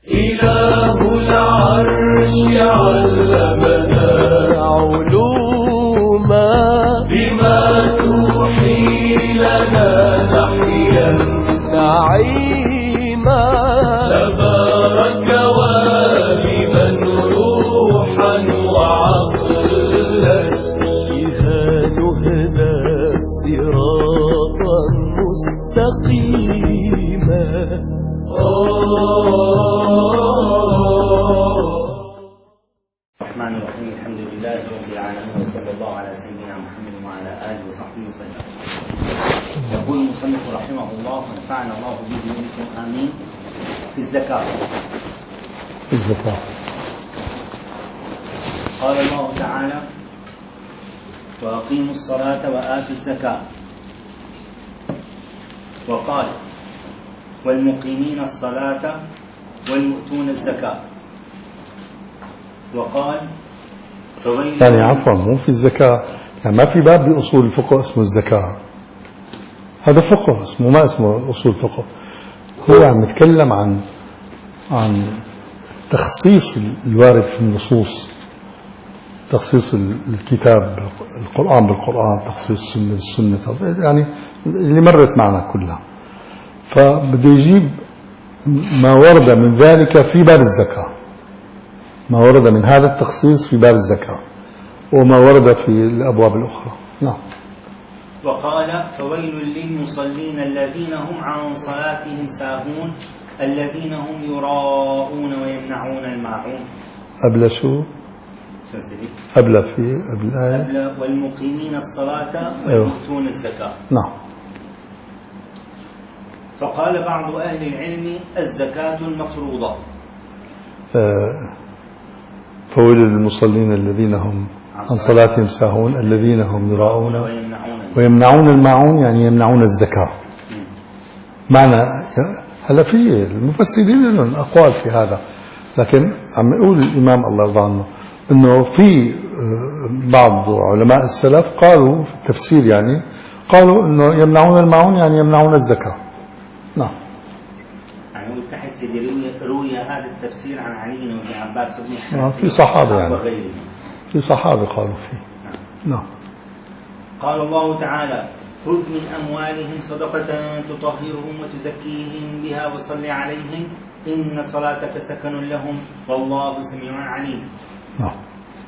إله العرش علمنا علوما بما توحي لنا نحيا نعيما تبارك والبا روحا وعقلا بها نهدى صراطا مستقيما. الرحمن الرحيم. الحمد لله رب العالمين، وصلى الله على سيدنا محمد وعلى آله وصحبه وسلم. يقول المصنف رحمه الله ونفعنا الله به وبكم آمين. في الزكاة. قال الله تعالى: وأقيموا الصلاة وآتوا الزكاة. وقال: والمقيمين الصلاة والمؤتون الزكاة. وقال: يعني عفوا، مو في الزكاة، يعني ما في باب بأصول الفقه اسمه الزكاة، هذا فقه اسمه، ما اسمه أصول فقه. هو عم يتكلم عن تخصيص الوارد في النصوص، تخصيص الكتاب القرآن بالقرآن، تخصيص السنة بالسنة، يعني اللي مرت معنا كلها. فبده يجيب ما ورد من ذلك في باب الزكاة، ما ورد من هذا التخصيص في باب الزكاة، وما ورد في الأبواب الأخرى. نعم. وقال: فويل للمصلين الذين هم عن صلاتهم ساهون الذين هم يراءون ويمنعون الماعون. قبل شو؟ قبل الآية والمقيمين الصلاة ويؤتون الزكاة. نعم. فقال بعض أهل العلم: الزكاة المفروضة. فويل للمصلين الذين هم عن صلاتهم ساهون الذين هم يراءون ويمنعون الماعون، يعني يمنعون الزكاة. معنى هلا في المفسرين لهم أقوال في هذا، لكن عم يقول الإمام الله يرضى عنه إنه في بعض علماء السلف قالوا في التفسير، يعني قالوا إنه يمنعون الماعون يعني يمنعون الزكاة. نعم. يعني تحت روي هذا التفسير عن علي وابن عباس وابن في صحابة، يعني في صحابة قالوا فيه. نعم. قال الله تعالى: خذ من أموالهم صدقة تطهرهم وتزكيهم بها وصل عليهم إن صلاتك سكن لهم والله سميع عليم. نعم.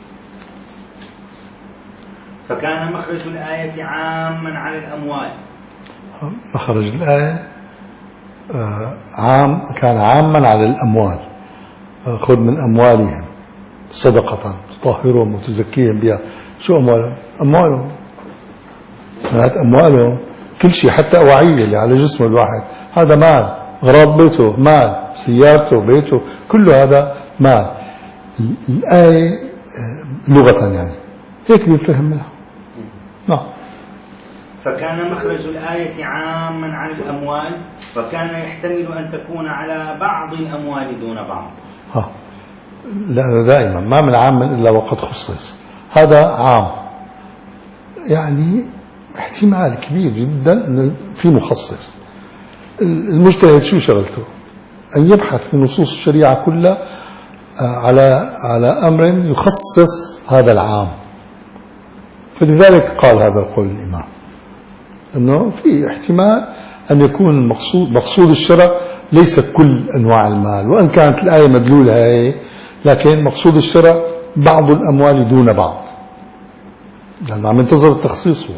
فكان مخرج الآية عاما على الأموال. مخرج الآية كان عاما على الأموال. خذ من أموالهم صدقة تطهرهم وتزكيهم بها. شو أموالهم؟ أموالهم كل شيء، حتى أواعيه اللي على جسم الواحد هذا مال، غراض بيته مال، سيارته بيته كله هذا مال. الآية لغة يعني هيك بيفهم منها. نعم. فكان مخرج الآية عاما على الأموال، وكان يحتمل أن تكون على بعض الأموال دون بعض. لا، دائما ما من عام إلا وقد خصص، هذا عام، يعني احتمال كبير جدا أنه في مخصص. المجتهد شو شغلته؟ أن يبحث في نصوص الشريعة كلها على أمر يخصص هذا العام. فلذلك قال هذا القول الإمام، أنه في احتمال أن يكون مقصود الشرع ليس كل أنواع المال، وأن كانت الآية مدلولة هي، لكن مقصود الشرع بعض الأموال دون بعض، لأنه عم ينتظر التخصيص هو.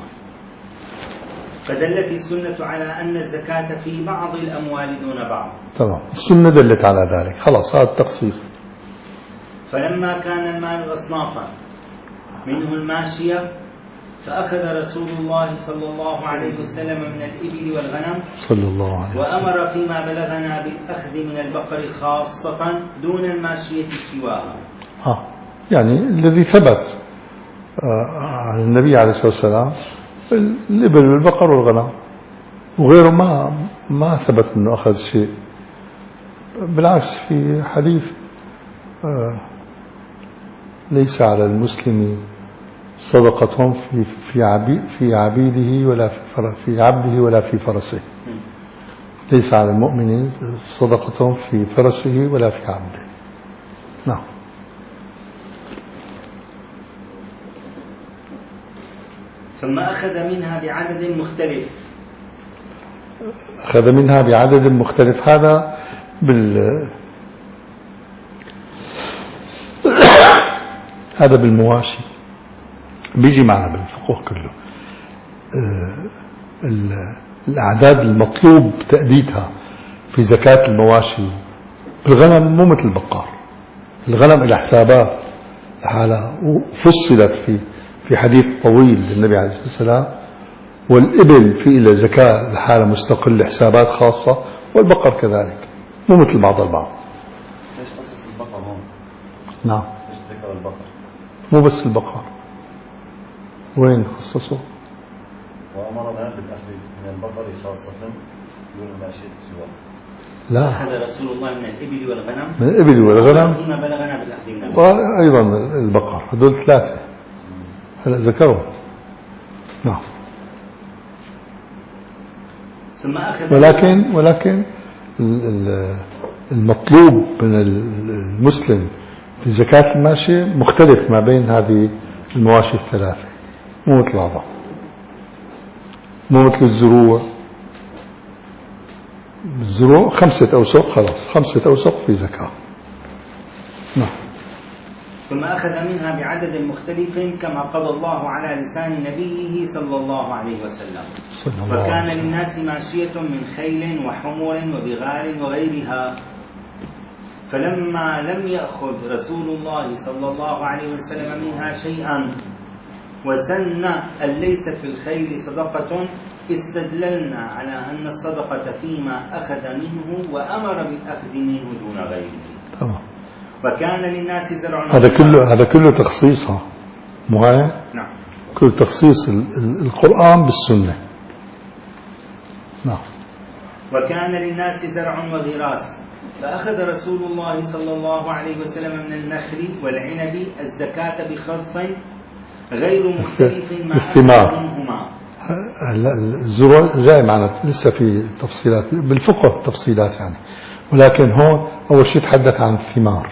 فدلت السنة على أن الزكاة في بعض الأموال دون بعض. تمام، السنة دلت على ذلك، خلاص هذا التخصيص. فلما كان المال أصنافا منه الماشية، فأخذ رسول الله صلى الله عليه وسلم من الإبل والغنم صلى الله عليه وسلم، وأمر فيما بلغنا بالأخذ من البقر خاصة دون الماشية سواها. يعني الذي ثبت عن النبي عليه الصلاة والسلام الإبل والبقر والغنم، وغيره ما ثبت أنه أخذ شيء. بالعكس في حديث ليس على المسلم صدقة في عبيده ولا في عبده ولا في فرسه. ليس على المؤمن صدقة في فرسه ولا في عبده. نعم. ثم أخذ منها بعدد مختلف. أخذ منها بعدد مختلف، هذا هذا بالمواشي بيجي معنا بالفقه كله. الأعداد المطلوب تأديتها في زكاة المواشي بالغنم مو مثل البقار. الغنم إلى حسابات لحالها وفصلت في حديث طويل للنبي عليه الصلاة والسلام، والإبل في إلى زكاة لحالها مستقل حسابات خاصة، والبقر كذلك مو مثل بعض البعض. ليش خصص البقر هون؟ نعم. ليش ذكر البقر؟ مو بس البقر، وين خصصوا؟ وأمرنا بالأخذ من البقر خاصة دون الماشية سواء. لا، أخذ رسول الله من الإبل والغنم، من الإبل والغنم فيما بلغنا بالأخذ منه، وأيضا البقر، هذول ثلاثة هلا ذكروا. نعم. ثم أخذ ولكن المطلوب من المسلم في زكاة الماشية مختلف ما بين هذه المواشي الثلاثة، مو مثل بعضها، مو مثل الزروع. الزروع 5 أوسق، خلاص 5 أوسق في زكاة. نعم. ثم أخذ منها بعدد مختلف كما قضى الله على لسان نبيه صلى الله عليه وسلم. وكان للناس ماشية من خيل وحمر وبغال وغيرها، فلما لم يأخذ رسول الله صلى الله عليه وسلم منها شيئا وسن أن ليس في الخيل صدقة، استدللنا على أن الصدقة فيما أخذ منه وأمر بالأخذ منه دون غيره. تمام. وكان للناس زرع. هذا كله تخصيصها، مو هيك؟ نعم. كل تخصيص القرآن بالسنة. نعم. وكان للناس زرع وغراس، فأخذ رسول الله صلى الله عليه وسلم من النخل والعنب الزكاة بخرص غير مختلف ما الثمار. منهما. هلا الزروع جاي معنا لسه في تفصيلات بالفقه، تفصيلات يعني، ولكن هون أول شيء تحدث عن الثمار.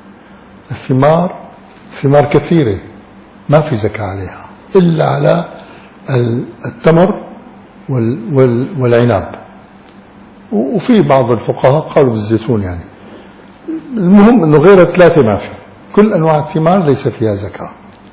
الثمار كثيرة ما في زكاة عليها إلا على التمر والعنب، وفي بعض الفقهاء قالوا بالزيتون يعني. المهم أنه غير 3 ما في، كل أنواع الثمار ليس فيها زكاة.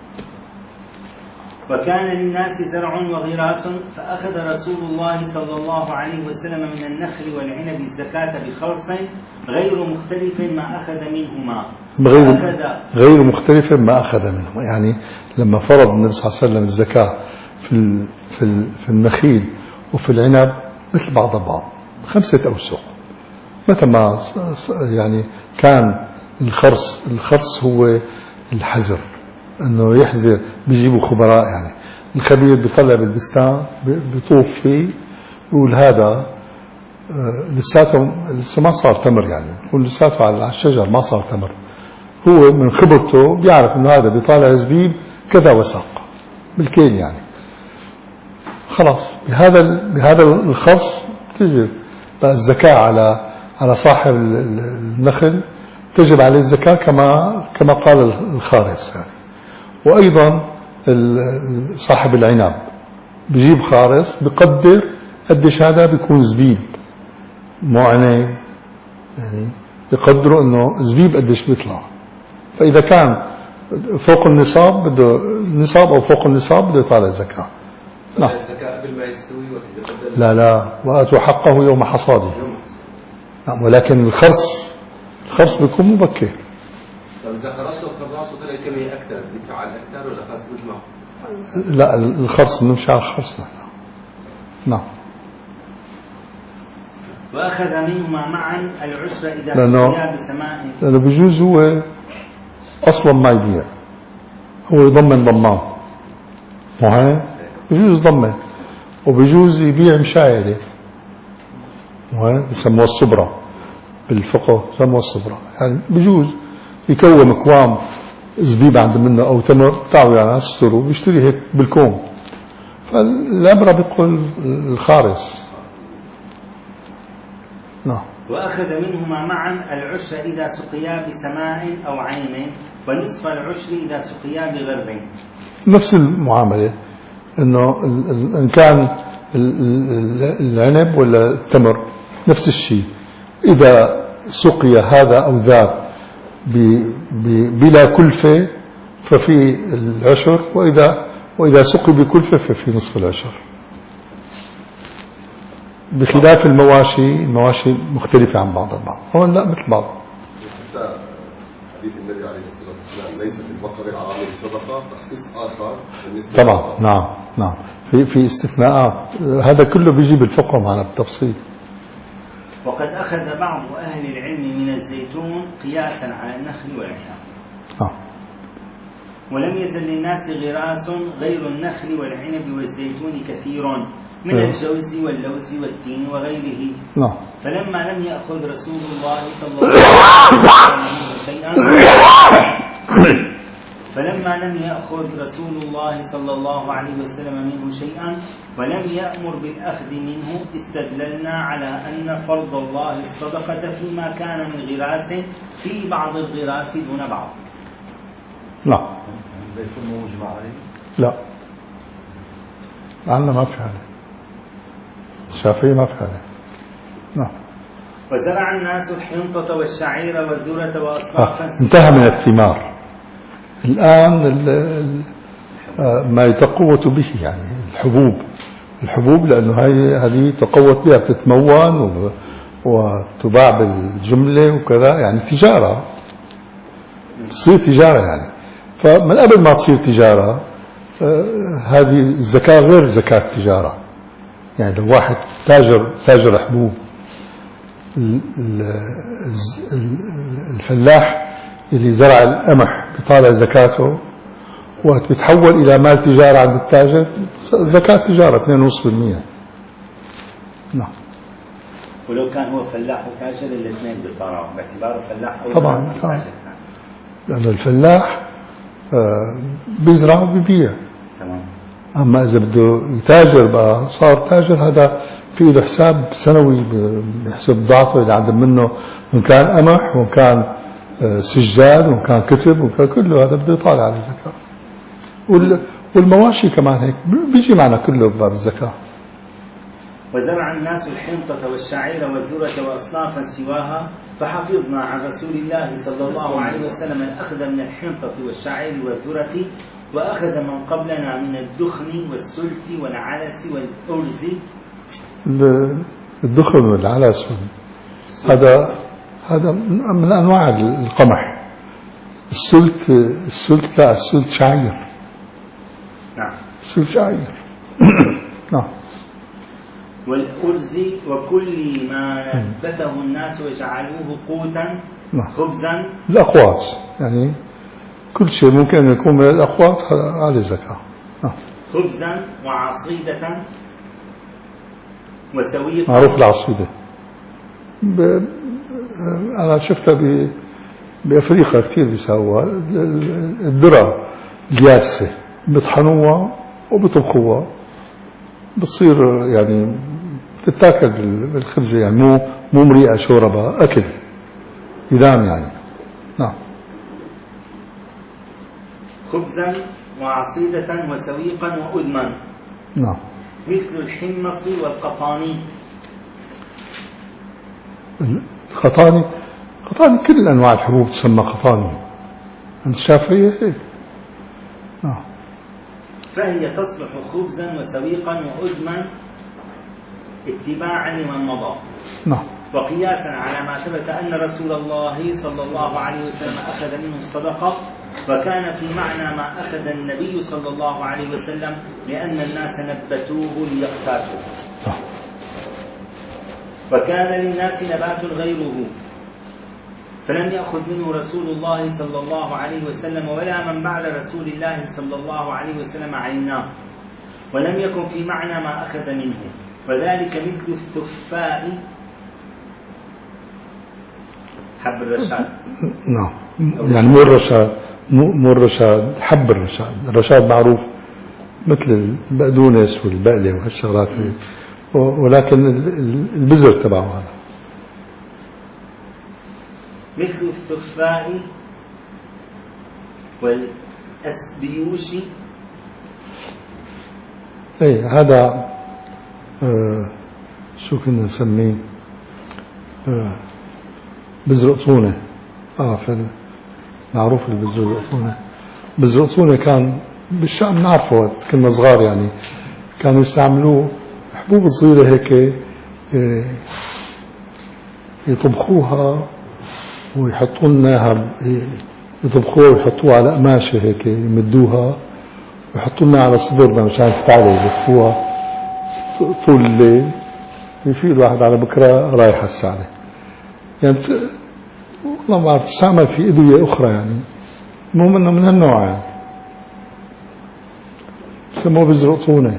وكان للناس زرع وغراس، فأخذ رسول الله صلى الله عليه وسلم من النخل والعنب الزكاة بخرص غير مختلف ما أخذ منهما. غير مختلف ما أخذ منهما، يعني لما فرض النبي صلى الله عليه وسلم الزكاة في النخيل وفي العنب مثل بعض البعض 5 أوسق، متى ما يعني كان الخرص هو الحزر، انه يحذر، بيجيبوا خبراء يعني، الخبير بيطلع بالبستان بيطوف فيه يقول هذا لسه ما صار تمر، يعني يكون لساته على الشجر ما صار تمر، هو من خبرته بيعرف انه هذا بيطالع زبيب كذا وساق بالكيل يعني. خلاص بهذا الخرص تجب الزكاة على صاحب النخل، تجب عليه الزكاة كما قال الخارس يعني. وأيضا صاحب العنب بيجيب خارس بقدر قديش هذا بيكون زبيب، مو عنب يعني، بقدروا انه زبيب قديش بيطلع. فإذا كان فوق النصاب او فوق النصاب بده يطالع الزكاة. نعم. الزكاة قبل ما يستوي لا وآتوا حقه يوم حصاده. نعم. ولكن الخرص بيكون مبكر. طب إذا خرصته وطلع كمية أكثر بيدفع على الأكثر ولا خرص مثل ما هو؟ لا الخرص بنمشي على الخرص. نعم. وأخذ منهما معا العشر إذا سقيا بسماء، لأنه بجوز هو أصلا ما يبيع، هو يضمن ضمان، مو بجوز يضمن، وبجوز يبيع مشايلة، بسموها الصبرة بالفقه، بسموها الصبرة يعني، بجوز يكون مكوام زبيب عند منه أو تمر، تعالوا يعني اشتروا، بيشتري هيك بالكوم، فالأمر بيقول الخارس. نعم. وأخذ منهما معا العشر إذا سقيا بسماع أو عين، ونصف العشر إذا سقيا بغرب. نفس المعاملة، إنه إن كان العنب ولا التمر نفس الشيء، إذا سقي هذا أو ذاك بلا كلفة ففي العشر، وإذا سقي بكلفة ففي نصف العشر. بخلاف المواشي مختلفة عن بعض البعض، هون لا مثل بعض. حتى حديث النبي عليه الصلاة والسلام ليس في البقر العامل صدقة، تخصيص آخر بالنسبة طبعا. نعم في استثناءات، هذا كله بيجي بالفقه معنا بالتفصيل. وقد أخذ بعض أهل العلم من الزيتون قياسا على النخل والعنب. ولم يزل للناس غراس غير النخل والعنب والزيتون كثير من الجوز واللوز والتين وغيره. فلما لم يأخذ رسول الله صلى الله عليه وسلم منه شيئا ولم يأمر بالأخذ منه، استدللنا على أن فرض الله الصدقة فيما كان من غراس في بعض الغراس دون بعض. لا الزيتون مو مجمع عليه؟ لا، عندنا ما في عليه، الشافعي ما في عليه. نعم. وزرع الناس الحنطة والشعير والذرة وأصنافا. انتهى من الثمار، الآن ما يتقوت به يعني الحبوب، لأنه هذه تقوت بها، بتتمون وتباع بالجملة وكذا، يعني تجارة، تصير تجارة يعني. فمن قبل ما تصير تجارة هذه الزكاة غير زكاة التجارة. يعني لو واحد تاجر حبوب، الفلاح اللي زرع القمح بيطالع زكاته، وقت بتحول إلى مال تجارة عند التاجر زكاة تجارة 2.5%. نعم. ولو كان هو فلاح وتاجر الاثنين بيطلعوا باعتباره فلاح أو طبعا. لأن الفلاح بيزرع وبيبيع. تمام. أما إذا بده يتاجر بقى صار تاجر، هذا في له حساب سنوي بيحسب بضاعته اللي عنده منه، إن كان قمح وإن كان سجاد وإن كان كتب وإن كان كله، هذا بده يطالع على الزكاة. والمواشي كمان هيك بيجي معنا كله بباب الزكاة. وزرع الناس الحنطة والشعير والذرة وأصنافا سواها، فحفظنا عن رسول الله صلى الله عليه وسلم الأخذ من الحنطة والشعير والذرة، وأخذ من قبلنا من الدخن والسلت والعلس والأرز. الدخن والعلس هذا من أنواع القمح. السلت لا، السلت شعير. نعم. السلت شعير. نعم. والأرز وكل ما نبته الناس وجعلوه قوتا. خبزا. الأقوات، يعني كل شيء ممكن أن يكون من الأقوات على زكاة. خبزا وعصيدة وسويقا. معروف العصيدة، أنا شفتها بأفريقيا كثير بيساووها. الذرة اليابسة بيطحنوها وبيطبخوها، بتصير يعني تتاكل بالخبزة، يعني مو مريئة شوربة، أكل يدام يعني. نعم. خبزا وعصيدة وسويقا وأدما. نعم. مثل الحمص والقطاني. القطاني كل أنواع الحبوب تسمى قطاني عند الشافعية هيك. نعم. فهي تصلح خبزا وسويقا وأدما اتباعا لمن مضى. نعم. وقياسا على ما ثبت أن رسول الله صلى الله عليه وسلم أخذ منه الصدقة، وكان في معنى ما أخذ النبي صلى الله عليه وسلم، لأن الناس نبتوه ليقتاتوا، وكان للناس نبات غيره، فلم يأخذ منه رسول الله صلى الله عليه وسلم ولا من بعد رسول الله صلى الله عليه وسلم عيناه، ولم يكن في معنى ما أخذ منه، وذلك مثل الثفاء حب الرشاد. نعم. يعني مو الرشاد، حب الرشاد معروف مثل البقدونس والبقلة وهالشغلات، ولكن البذر تبعه هذا. مثل الثفاء والأسبيوش. ايه هذا شو كنا نسميه بزرقطونة. معروف البزرقطونة. بزرقطونة كان بالشام نعرفه وقت كنا صغار، يعني كانوا يستعملوه حبوب صغيرة هيك يطبخوها ويحطوا لنا يطبخوها ويحطوها على قماشة هيك يمدوها ويحطوا لنا على صدرنا مشان السعدة يلفوها طول الليل، يفيق الواحد على بكرة رايح على السعدة. يعني والله ما بعرف تستعمل في أدوية أخرى، يعني المهم إنه من هالنوع، يعني سموه بزرقطونة.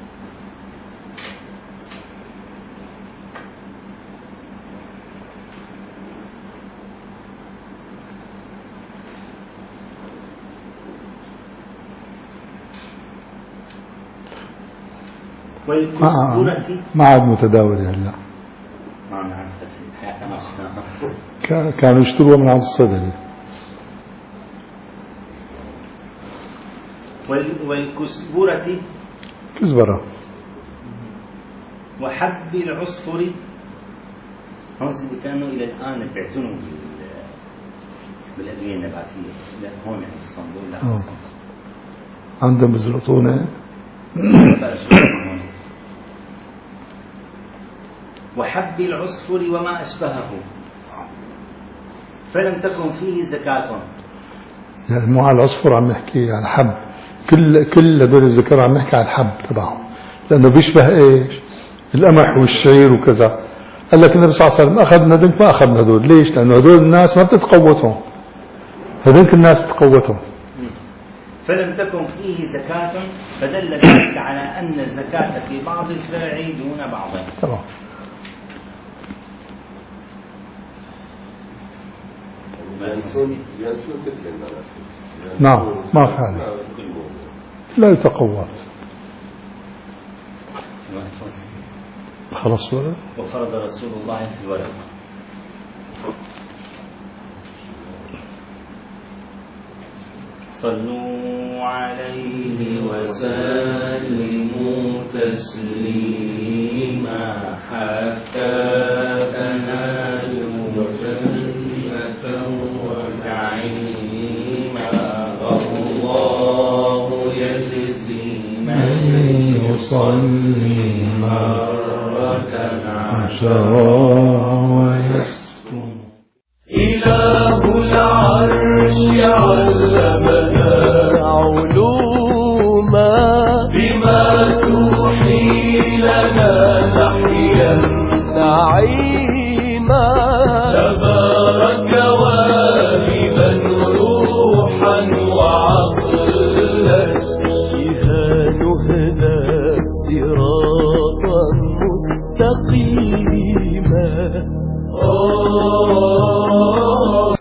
ما عاد متداول هلا. كانوا يشتروها من عند الصيدلي. والكزبرة كزبرة وحب العصفر. هون اللي كانوا إلى الآن بيعتنوا بالأدوية النباتية. لا هون في اسطنبول لا أصلا عندهم بزرقطونة. وحب العصفر وما أشبهه فلم تكن فيه زكاة. يعني مو على العصفر عم نحكي عن حب، كل هدول الذكر عم نحكي عن الحب تبعهم، لأنه بيشبه إيش؟ القمح والشعير وكذا. قال لك النبي صلى الله عليه وسلم أخذنا هذول ما أخذنا هدول. ليش؟ لأنه هدول الناس ما بتتقوتهم، هذول الناس بتتقوتهم. فلم تكن فيه زكاة فدل ذلك على أن الزكاة في بعض الزرع دون بعض. تمام. ينسون مثل الناس. نعم ما في حاجة، لا يتقوت. خلص ولا؟ وفرض رسول الله في الورق. صلوا عليه وسلموا تسليما حتى تنالوا جنة ونعيما. الله يجزي من يصلي مرة عشرا ويسكن. إله العرش علمنا علوما بما توحي لنا نحيا نعيما. تبارك واهبا روحا وعقلا بها نهدى سرا